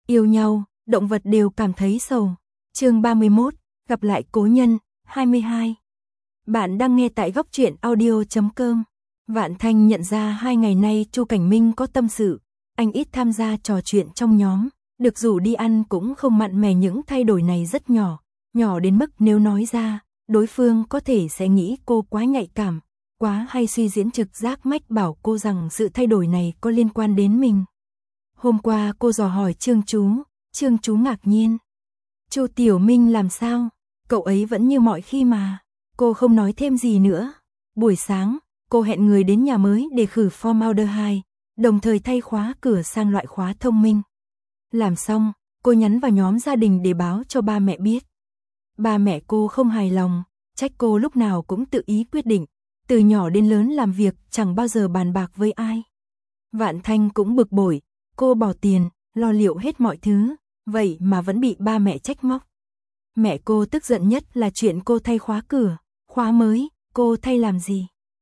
Yêu nhau, động vật đều cảm thấy sầu. Chương 31, gặp lại cố nhân, 22. Bạn đang nghe tại góc truyện audio.com. Vạn Thanh nhận ra 2 ngày nay Chu Cảnh Minh có tâm sự, anh ít tham gia trò chuyện trong nhóm, được rủ đi ăn cũng không mặn mè, những thay đổi này rất nhỏ, nhỏ đến mức nếu nói ra, đối phương có thể sẽ nghĩ cô quá nhạy cảm, quá hay suy diễn, trực giác mách bảo cô rằng sự thay đổi này có liên quan đến mình. Hôm qua cô dò hỏi Trương Chú ngạc nhiên. Chu Tiểu Minh làm sao? Cậu ấy vẫn như mọi khi mà. Cô không nói thêm gì nữa. Buổi sáng, cô hẹn người đến nhà mới để khử formaldehyde, đồng thời thay khóa cửa sang loại khóa thông minh. Làm xong, cô nhắn vào nhóm gia đình để báo cho ba mẹ biết. Ba mẹ cô không hài lòng, trách cô lúc nào cũng tự ý quyết định, từ nhỏ đến lớn làm việc chẳng bao giờ bàn bạc với ai. Vạn Thanh cũng bực bội, cô bỏ tiền, lo liệu hết mọi thứ, vậy mà vẫn bị ba mẹ trách móc. Mẹ cô tức giận nhất là chuyện cô thay khóa cửa, khóa mới, cô thay làm gì?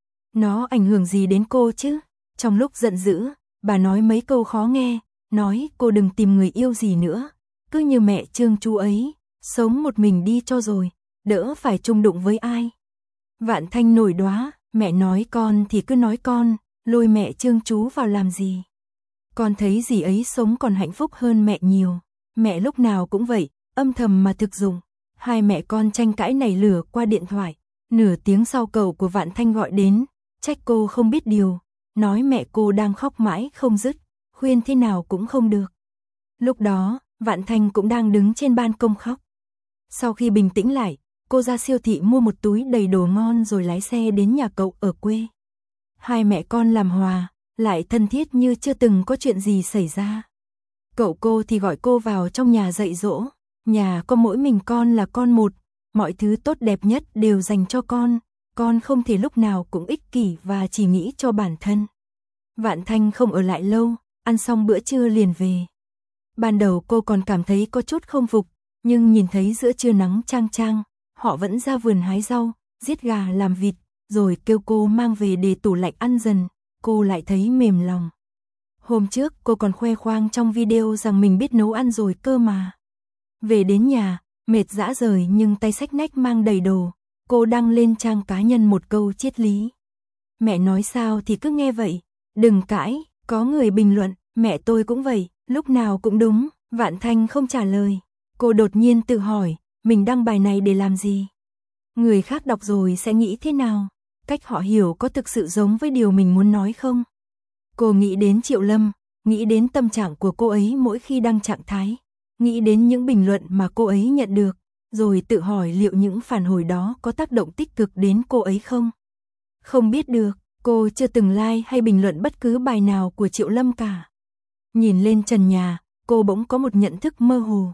Nó ảnh hưởng gì đến cô chứ? Trong lúc giận dữ, bà nói mấy câu khó nghe, nói cô đừng tìm người yêu gì nữa, cứ như mẹ Trương Chú ấy, sống một mình đi cho rồi, đỡ phải chung đụng với ai. Vạn Thanh nổi đoá, mẹ nói con thì cứ nói con, lôi mẹ Trương Chú vào làm gì? Con thấy dì ấy sống còn hạnh phúc hơn mẹ nhiều, mẹ lúc nào cũng vậy, âm thầm mà thực dụng. Hai mẹ con tranh cãi nảy lửa qua điện thoại, nửa tiếng sau cậu của Vạn Thanh gọi đến, trách cô không biết điều, nói mẹ cô đang khóc mãi không dứt, khuyên thế nào cũng không được. Lúc đó, Vạn Thanh cũng đang đứng trên ban công khóc. Sau khi bình tĩnh lại, cô ra siêu thị mua một túi đầy đồ ngon rồi lái xe đến nhà cậu ở quê. Hai mẹ con làm hòa, lại thân thiết như chưa từng có chuyện gì xảy ra. Cậu cô thì gọi cô vào trong nhà dạy dỗ, nhà có mỗi mình con là con một, mọi thứ tốt đẹp nhất đều dành cho con không thể lúc nào cũng ích kỷ và chỉ nghĩ cho bản thân. Vạn Thanh không ở lại lâu, ăn xong bữa trưa liền về. Ban đầu cô còn cảm thấy có chút không phục, nhưng nhìn thấy giữa trưa nắng chang chang, họ vẫn ra vườn hái rau, giết gà làm vịt, rồi kêu cô mang về để tủ lạnh ăn dần, cô lại thấy mềm lòng. Hôm trước cô còn khoe khoang trong video rằng mình biết nấu ăn rồi cơ mà. Về đến nhà, mệt rã rời nhưng tay xách nách mang đầy đồ, cô đăng lên trang cá nhân một câu triết lý. Mẹ nói sao thì cứ nghe vậy, đừng cãi, có người bình luận, mẹ tôi cũng vậy, lúc nào cũng đúng. Vạn Thanh không trả lời, cô đột nhiên tự hỏi, mình đăng bài này để làm gì? Người khác đọc rồi sẽ nghĩ thế nào? Cách họ hiểu có thực sự giống với điều mình muốn nói không? Cô nghĩ đến Triệu Lâm, nghĩ đến tâm trạng của cô ấy mỗi khi đăng trạng thái, nghĩ đến những bình luận mà cô ấy nhận được, rồi tự hỏi liệu những phản hồi đó có tác động tích cực đến cô ấy không? Không biết được, cô chưa từng like hay bình luận bất cứ bài nào của Triệu Lâm cả. Nhìn lên trần nhà, cô bỗng có một nhận thức mơ hồ.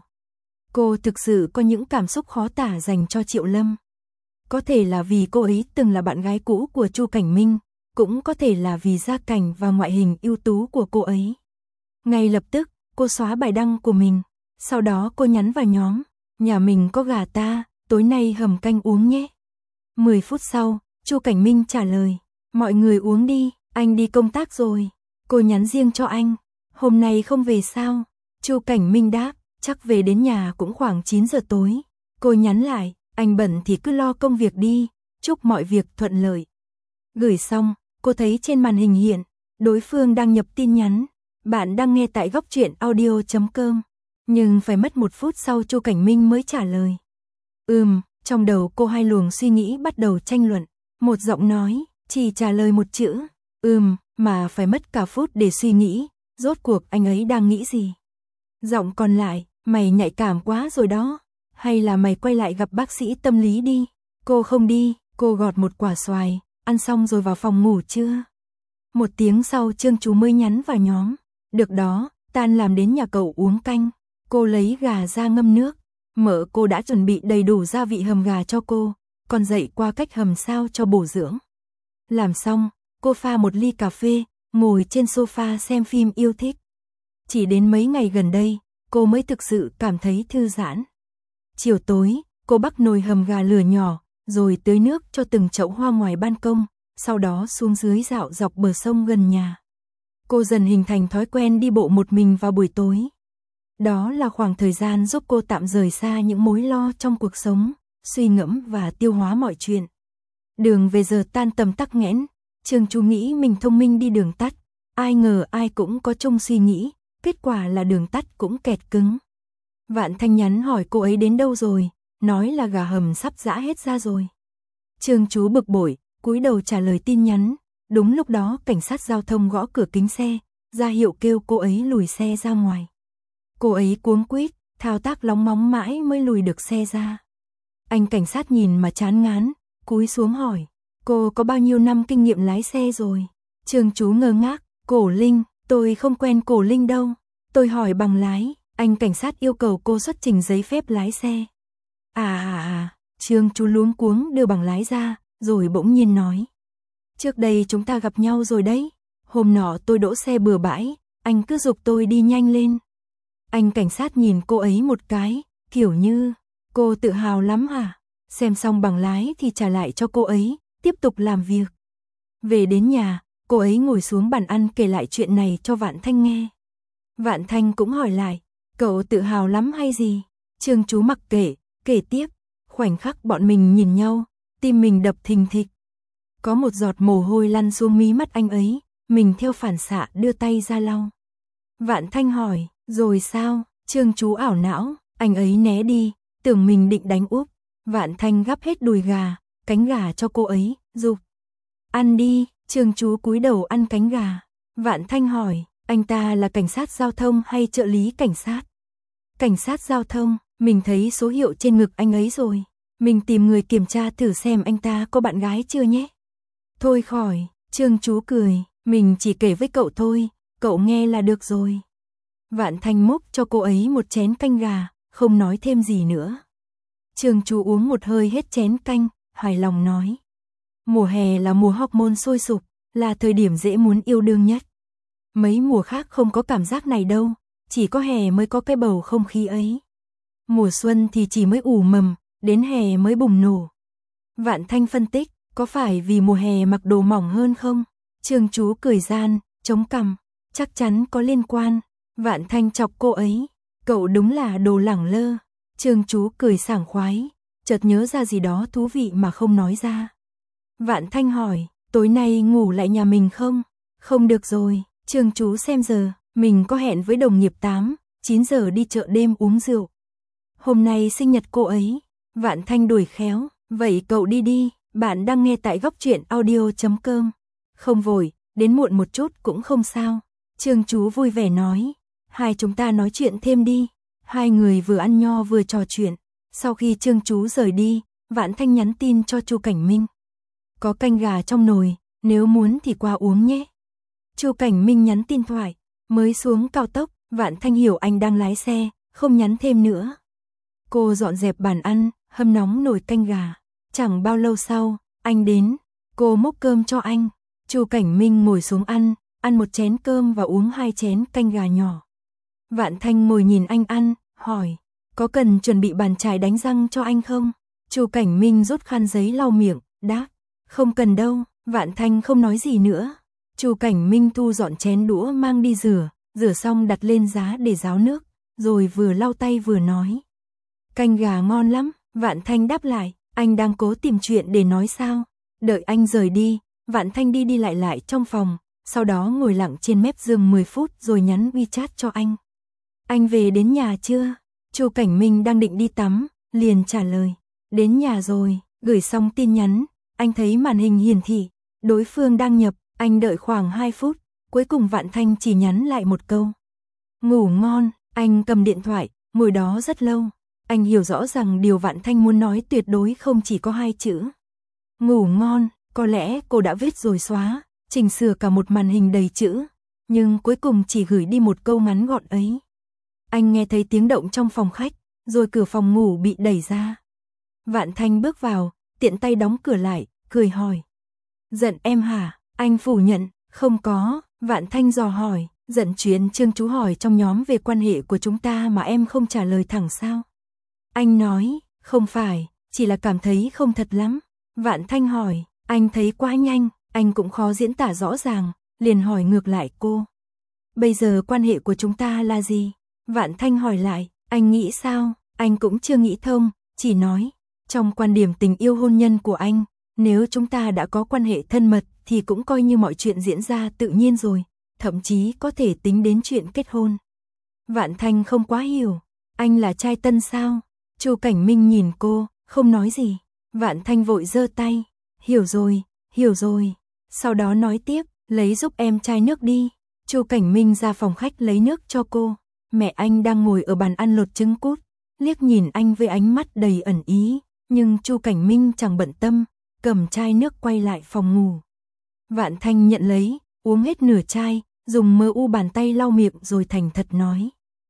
Cô thực sự có những cảm xúc khó tả dành cho Triệu Lâm. Có thể là vì cô ấy từng là bạn gái cũ của Chu Cảnh Minh, cũng có thể là vì gia cảnh và ngoại hình ưu tú của cô ấy. Ngay lập tức, cô xóa bài đăng của mình, sau đó cô nhắn vào nhóm, nhà mình có gà ta, tối nay hầm canh uống nhé. 10 phút sau, Chu Cảnh Minh trả lời, mọi người uống đi, anh đi công tác rồi. Cô nhắn riêng cho anh, hôm nay không về sao? Chu Cảnh Minh đáp, chắc về đến nhà cũng khoảng 9 giờ tối. Cô nhắn lại, anh bận thì cứ lo công việc đi, chúc mọi việc thuận lợi. Gửi xong, cô thấy trên màn hình hiện, đối phương đang nhập tin nhắn, bạn đang nghe tại góc truyện audio.com. Nhưng phải mất 1 phút sau Chu Cảnh Minh mới trả lời. Trong đầu cô hai luồng suy nghĩ bắt đầu tranh luận, một giọng nói, chỉ trả lời một chữ, mà phải mất cả phút để suy nghĩ, rốt cuộc anh ấy đang nghĩ gì. Giọng còn lại, mày nhạy cảm quá rồi đó, hay là mày quay lại gặp bác sĩ tâm lý đi. Cô không đi, cô gọt một quả xoài, ăn xong rồi vào phòng ngủ chưa? 1 tiếng sau Trương Chú mới nhắn vào nhóm, được đó, tan làm đến nhà cậu uống canh. Cô lấy gà ra ngâm nước, mợ cô đã chuẩn bị đầy đủ gia vị hầm gà cho cô, còn dạy qua cách hầm sao cho bổ dưỡng. Làm xong, cô pha một ly cà phê, ngồi trên sofa xem phim yêu thích. Chỉ đến mấy ngày gần đây, cô mới thực sự cảm thấy thư giãn. Chiều tối, cô bắc nồi hầm gà lửa nhỏ, rồi tưới nước cho từng chậu hoa ngoài ban công, sau đó xuống dưới dạo dọc bờ sông gần nhà. Cô dần hình thành thói quen đi bộ một mình vào buổi tối. Đó là khoảng thời gian giúp cô tạm rời xa những mối lo trong cuộc sống, suy ngẫm và tiêu hóa mọi chuyện. Đường về giờ tan tầm tắc nghẽn, Trương Chú nghĩ mình thông minh đi đường tắt, ai ngờ ai cũng có chung suy nghĩ, kết quả là đường tắt cũng kẹt cứng. Vạn Thanh nhắn hỏi cô ấy đến đâu rồi, nói là gà hầm sắp giã hết ra rồi. Trương Chú bực bội, cúi đầu trả lời tin nhắn, đúng lúc đó cảnh sát giao thông gõ cửa kính xe, ra hiệu kêu cô ấy lùi xe ra ngoài. Cô ấy cuống quýt, thao tác lóng móng mãi mới lùi được xe ra. Anh cảnh sát nhìn mà chán ngán, cúi xuống hỏi, cô có bao nhiêu năm kinh nghiệm lái xe rồi? Trương Chú ngơ ngác, Cổ Linh, tôi không quen Cổ Linh đâu, tôi hỏi bằng lái. Anh cảnh sát yêu cầu cô xuất trình giấy phép lái xe. Trương Chú luống cuống đưa bằng lái ra, rồi bỗng nhiên nói. Trước đây chúng ta gặp nhau rồi đấy, hôm nọ tôi đỗ xe bừa bãi, anh cứ giục tôi đi nhanh lên. Anh cảnh sát nhìn cô ấy một cái, kiểu như, cô tự hào lắm hả? Xem xong bằng lái thì trả lại cho cô ấy, tiếp tục làm việc. Về đến nhà, cô ấy ngồi xuống bàn ăn kể lại chuyện này cho Vạn Thanh nghe. Vạn Thanh cũng hỏi lại, cậu tự hào lắm hay gì? Trương Chú mặc kệ, kể tiếp, khoảnh khắc bọn mình nhìn nhau, tim mình đập thình thịch. Có một giọt mồ hôi lăn xuống mí mắt anh ấy, mình theo phản xạ đưa tay ra lau. Vạn Thanh hỏi, rồi sao? Trương Chú ảo não, anh ấy né đi, tưởng mình định đánh úp. Vạn Thanh gắp hết đùi gà, cánh gà cho cô ấy, giục. Ăn đi, Trương Chú cúi đầu ăn cánh gà. Vạn Thanh hỏi, anh ta là cảnh sát giao thông hay trợ lý cảnh sát? Cảnh sát giao thông, mình thấy số hiệu trên ngực anh ấy rồi. Mình tìm người kiểm tra thử xem anh ta có bạn gái chưa nhé. Thôi khỏi, Trương Chú cười, mình chỉ kể với cậu thôi, cậu nghe là được rồi. Vạn Thanh múc cho cô ấy một chén canh gà, không nói thêm gì nữa. Trương Chú uống một hơi hết chén canh, hài lòng nói. Mùa hè là mùa hormone sôi sục, là thời điểm dễ muốn yêu đương nhất. Mấy mùa khác không có cảm giác này đâu, chỉ có hè mới có cái bầu không khí ấy. Mùa xuân thì chỉ mới ủ mầm, đến hè mới bùng nổ. Vạn Thanh phân tích, có phải vì mùa hè mặc đồ mỏng hơn không? Trương Chú cười gian, chống cằm, chắc chắn có liên quan. Vạn Thanh chọc cô ấy, cậu đúng là đồ lẳng lơ. Trương Chú cười sảng khoái, chợt nhớ ra gì đó thú vị mà không nói ra. Vạn Thanh hỏi, tối nay ngủ lại nhà mình không? Không được rồi, Trương Chú xem giờ, mình có hẹn với đồng nghiệp 8-9 giờ đi chợ đêm uống rượu. Hôm nay sinh nhật cô ấy. Vạn Thanh đuổi khéo, vậy cậu đi đi, bạn đang nghe tại góc truyện audio.com. Không vội, đến muộn một chút cũng không sao. Trương Chú vui vẻ nói, hai chúng ta nói chuyện thêm đi. Hai người vừa ăn nho vừa trò chuyện. Sau khi Trương Chú rời đi, Vạn Thanh nhắn tin cho Chu Cảnh Minh. Có canh gà trong nồi, nếu muốn thì qua uống nhé. Chu Cảnh Minh nhắn tin thoại, mới xuống cao tốc, Vạn Thanh hiểu anh đang lái xe, không nhắn thêm nữa. Cô dọn dẹp bàn ăn, hâm nóng nồi canh gà. Chẳng bao lâu sau, anh đến, cô múc cơm cho anh. Chu Cảnh Minh ngồi xuống ăn một chén cơm và uống 2 chén canh gà nhỏ. Vạn Thanh ngồi nhìn anh ăn, hỏi, có cần chuẩn bị bàn chải đánh răng cho anh không? Chu Cảnh Minh rút khăn giấy lau miệng, đáp, không cần đâu. Vạn Thanh không nói gì nữa. Chu Cảnh Minh thu dọn chén đũa mang đi rửa xong đặt lên giá để ráo nước, rồi vừa lau tay vừa nói. Canh gà ngon lắm. Vạn Thanh đáp lại, anh đang cố tìm chuyện để nói sao? Đợi anh rời đi, Vạn Thanh đi lại trong phòng, sau đó ngồi lặng trên mép giường 10 phút rồi nhắn WeChat cho anh. Anh về đến nhà chưa? Chu Cảnh Minh đang định đi tắm, liền trả lời, đến nhà rồi. Gửi xong tin nhắn, anh thấy màn hình hiển thị, đối phương đăng nhập, anh đợi khoảng 2 phút, cuối cùng Vạn Thanh chỉ nhắn lại một câu. Ngủ ngon. Anh cầm điện thoại, ngồi đó rất lâu. Anh hiểu rõ rằng điều Vạn Thanh muốn nói tuyệt đối không chỉ có 2 chữ. Ngủ ngon, có lẽ cô đã viết rồi xóa, chỉnh sửa cả một màn hình đầy chữ, nhưng cuối cùng chỉ gửi đi một câu ngắn gọn ấy. Anh nghe thấy tiếng động trong phòng khách, rồi cửa phòng ngủ bị đẩy ra. Vạn Thanh bước vào, tiện tay đóng cửa lại, cười hỏi. Giận em hả? Anh phủ nhận, không có. Vạn Thanh dò hỏi, giận chuyện Trương Chú hỏi trong nhóm về quan hệ của chúng ta mà em không trả lời thẳng sao? Anh nói, không phải, chỉ là cảm thấy không thật lắm. Vạn Thanh hỏi, anh thấy quá nhanh, anh cũng khó diễn tả rõ ràng, liền hỏi ngược lại cô. Bây giờ quan hệ của chúng ta là gì? Vạn Thanh hỏi lại, anh nghĩ sao? Anh cũng chưa nghĩ thông, chỉ nói, trong quan điểm tình yêu hôn nhân của anh, nếu chúng ta đã có quan hệ thân mật thì cũng coi như mọi chuyện diễn ra tự nhiên rồi, thậm chí có thể tính đến chuyện kết hôn. Vạn Thanh không quá hiểu, anh là trai tân sao? Chu Cảnh Minh nhìn cô, không nói gì. Vạn Thanh vội giơ tay, hiểu rồi. Sau đó nói tiếp, lấy giúp em chai nước đi. Chu Cảnh Minh ra phòng khách lấy nước cho cô. Mẹ anh đang ngồi ở bàn ăn lột trứng cút, liếc nhìn anh với ánh mắt đầy ẩn ý, nhưng Chu Cảnh Minh chẳng bận tâm, cầm chai nước quay lại phòng ngủ. Vạn Thanh nhận lấy, uống hết nửa chai, dùng mờ u bàn tay lau miệng rồi thành thật nói.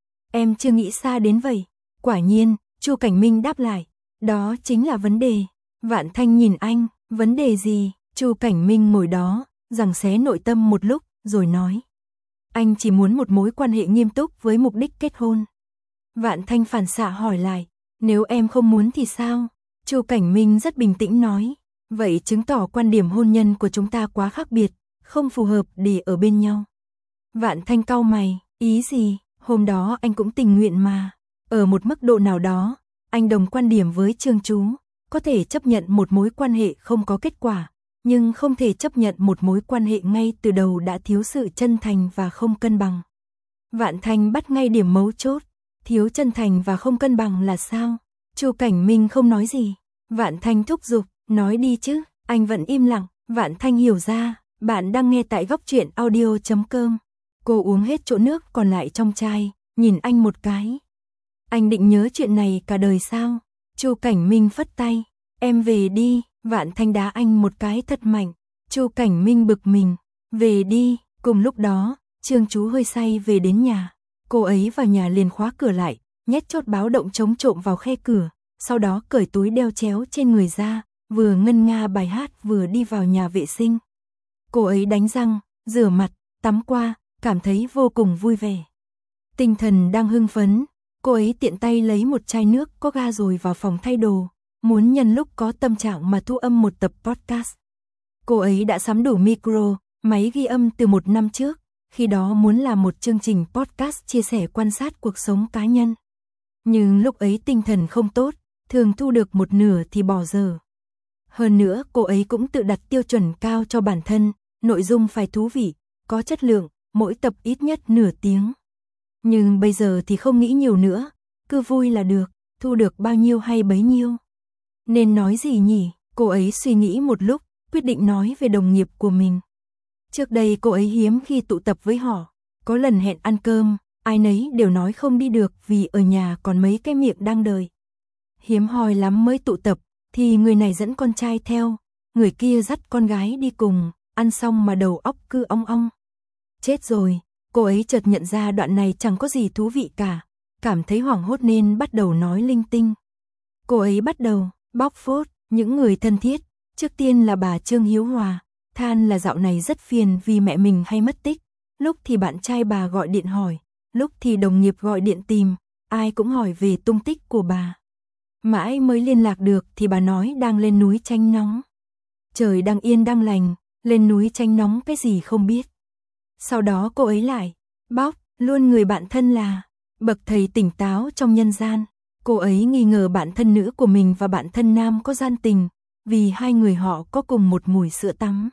Em chưa nghĩ xa đến vậy. Quả nhiên, Chu Cảnh Minh đáp lại, đó chính là vấn đề. Vạn Thanh nhìn anh, vấn đề gì? Chu Cảnh Minh ngồi đó, giằng xé nội tâm một lúc, rồi nói. Anh chỉ muốn một mối quan hệ nghiêm túc với mục đích kết hôn. Vạn Thanh phản xạ hỏi lại, nếu em không muốn thì sao? Chu Cảnh Minh rất bình tĩnh nói, vậy chứng tỏ quan điểm hôn nhân của chúng ta quá khác biệt, không phù hợp để ở bên nhau. Vạn Thanh cau mày, ý gì? Hôm đó anh cũng tình nguyện mà. Ở một mức độ nào đó, anh đồng quan điểm với Trương Chú, có thể chấp nhận một mối quan hệ không có kết quả, nhưng không thể chấp nhận một mối quan hệ ngay từ đầu đã thiếu sự chân thành và không cân bằng. Vạn Thanh bắt ngay điểm mấu chốt, thiếu chân thành và không cân bằng là sao? Chu Cảnh Minh không nói gì. Vạn Thanh thúc giục, nói đi chứ. Anh vẫn im lặng. Vạn Thanh hiểu ra, bạn đang nghe tại Góc Truyện Audio.com. Cô uống hết chỗ nước còn lại trong chai, nhìn anh một cái. Anh định nhớ chuyện này cả đời sao? Chu Cảnh Minh phất tay, em về đi. Vạn Thanh đá anh một cái thật mạnh. Chu Cảnh Minh bực mình, về đi. Cùng lúc đó, Trương Chú hơi say về đến nhà. Cô ấy vào nhà liền khóa cửa lại, nhét chốt báo động chống trộm vào khe cửa, sau đó cởi túi đeo chéo trên người ra, vừa ngân nga bài hát vừa đi vào nhà vệ sinh. Cô ấy đánh răng, rửa mặt, tắm qua, cảm thấy vô cùng vui vẻ. Tinh thần đang hưng phấn, cô ấy tiện tay lấy một chai nước có ga rồi vào phòng thay đồ, muốn nhân lúc có tâm trạng mà thu âm một tập podcast. Cô ấy đã sắm đủ micro, máy ghi âm từ một năm trước, khi đó muốn làm một chương trình podcast chia sẻ quan sát cuộc sống cá nhân. Nhưng lúc ấy tinh thần không tốt, thường thu được một nửa thì bỏ dở. Hơn nữa cô ấy cũng tự đặt tiêu chuẩn cao cho bản thân, nội dung phải thú vị, có chất lượng, mỗi tập ít nhất nửa tiếng. Nhưng bây giờ thì không nghĩ nhiều nữa, cứ vui là được, thu được bao nhiêu hay bấy nhiêu. Nên nói gì nhỉ? Cô ấy suy nghĩ một lúc, quyết định nói về đồng nghiệp của mình. Trước đây cô ấy hiếm khi tụ tập với họ, có lần hẹn ăn cơm, ai nấy đều nói không đi được vì ở nhà còn mấy cái miệng đang đợi. Hiếm hoi lắm mới tụ tập, thì người này dẫn con trai theo, người kia dắt con gái đi cùng, ăn xong mà đầu óc cứ ong ong. Chết rồi, cô ấy chợt nhận ra đoạn này chẳng có gì thú vị cả, cảm thấy hoảng hốt nên bắt đầu nói linh tinh. Cô ấy bắt đầu bóc phốt những người thân thiết, trước tiên là bà Trương Hiếu Hòa, than là dạo này rất phiền vì mẹ mình hay mất tích, lúc thì bạn trai bà gọi điện hỏi, lúc thì đồng nghiệp gọi điện tìm, ai cũng hỏi về tung tích của bà. Mãi mới liên lạc được thì bà nói đang lên núi Tranh Nóng. Trời đang yên đang lành, lên núi Tranh Nóng cái gì không biết. Sau đó cô ấy lại bóc luôn người bạn thân là bậc thầy tỉnh táo trong nhân gian. Cô ấy nghi ngờ bạn thân nữ của mình và bạn thân nam có gian tình, vì hai người họ có cùng một mùi sữa tắm.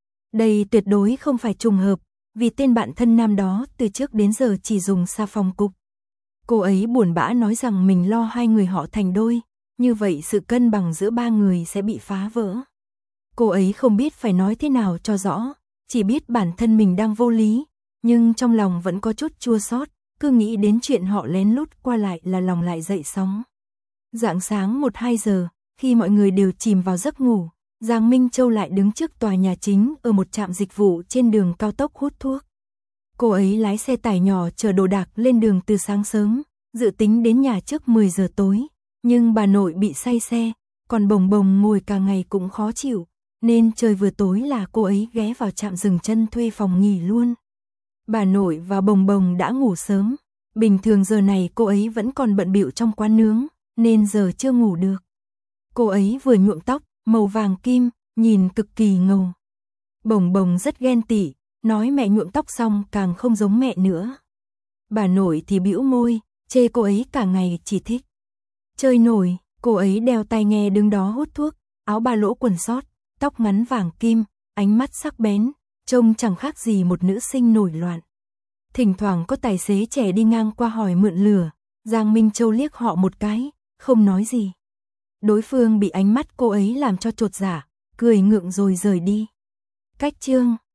Đây tuyệt đối không phải trùng hợp, vì tên bạn thân nam đó từ trước đến giờ chỉ dùng xà phòng cục. Cô ấy buồn bã nói rằng mình lo hai người họ thành đôi, như vậy sự cân bằng giữa ba người sẽ bị phá vỡ. Cô ấy không biết phải nói thế nào cho rõ, chỉ biết bản thân mình đang vô lý, nhưng trong lòng vẫn có chút chua xót, cứ nghĩ đến chuyện họ lén lút qua lại là lòng lại dậy sóng. Rạng sáng 1-2 giờ, khi mọi người đều chìm vào giấc ngủ, Giang Minh Châu lại đứng trước tòa nhà chính ở một trạm dịch vụ trên đường cao tốc hút thuốc. Cô ấy lái xe tải nhỏ chở đồ đạc lên đường từ sáng sớm, dự tính đến nhà trước 10 giờ tối, nhưng bà nội bị say xe, còn Bồng Bồng ngồi cả ngày cũng khó chịu, nên trời vừa tối là cô ấy ghé vào trạm dừng chân thuê phòng nghỉ luôn. Bà nội và Bồng Bồng đã ngủ sớm, bình thường giờ này cô ấy vẫn còn bận bịu trong quán nướng, nên giờ chưa ngủ được. Cô ấy vừa nhuộm tóc, màu vàng kim, nhìn cực kỳ ngầu. Bồng Bồng rất ghen tị, nói mẹ nhuộm tóc xong càng không giống mẹ nữa. Bà nội thì bĩu môi, chê cô ấy cả ngày chỉ thích chơi nổi. Cô ấy đeo tai nghe đứng đó hút thuốc, áo ba lỗ quần sót, tóc ngắn vàng kim, ánh mắt sắc bén, trông chẳng khác gì một nữ sinh nổi loạn. Thỉnh thoảng có tài xế trẻ đi ngang qua hỏi mượn lửa, Giang Minh Châu liếc họ một cái, không nói gì. Đối phương bị ánh mắt cô ấy làm cho chột dạ, cười ngượng rồi rời đi. Cách chương